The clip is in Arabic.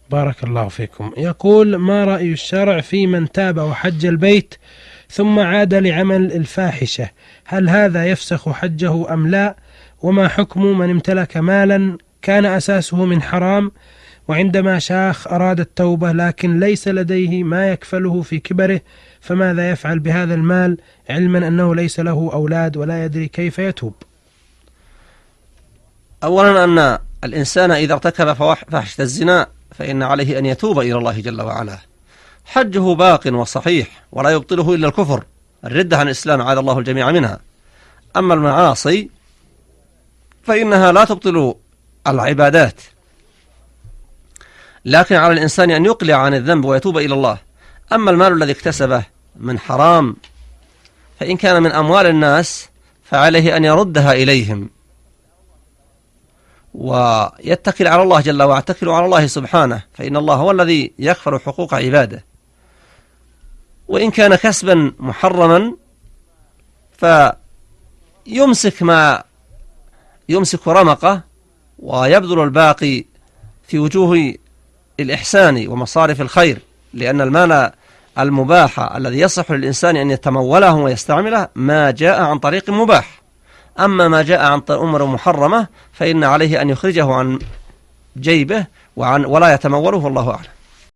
بارك الله فيكم. يقول: ما رأي الشرع في من تاب وحج البيت ثم عاد لعمل الفاحشة؟ هل هذا يفسخ حجه أم لا؟ وما حكم من امتلك مالا كان أساسه من حرام، وعندما شاخ أراد التوبة لكن ليس لديه ما يكفله في كبره، فماذا يفعل بهذا المال علما أنه ليس له أولاد ولا يدري كيف يتوب؟ أولا أن الإنسان إذا ارتكب فاحشة الزنا فإن عليه أن يتوب إلى الله جل وعلا. حجه باق وصحيح ولا يبطله إلا الكفر، الردة عن الإسلام عاد الله الجميع منها. أما المعاصي فإنها لا تبطل العبادات، لكن على الإنسان أن يقلع عن الذنب ويتوب إلى الله. أما المال الذي اكتسبه من حرام فإن كان من أموال الناس فعليه أن يردها إليهم ويتكل على الله جل وعلا، يتكل على الله سبحانه، فإن الله هو الذي يكفر حقوق عباده. وإن كان كسبا محرما يمسك رمقه ويبذل الباقي في وجوه الإحسان ومصارف الخير، لأن المال المباح الذي يصح للإنسان أن يتموله ويستعمله ما جاء عن طريق مباح. أما ما جاء عن أمر محرمة فإن عليه أن يخرجه عن جيبه ولا يتموله، والله أعلم.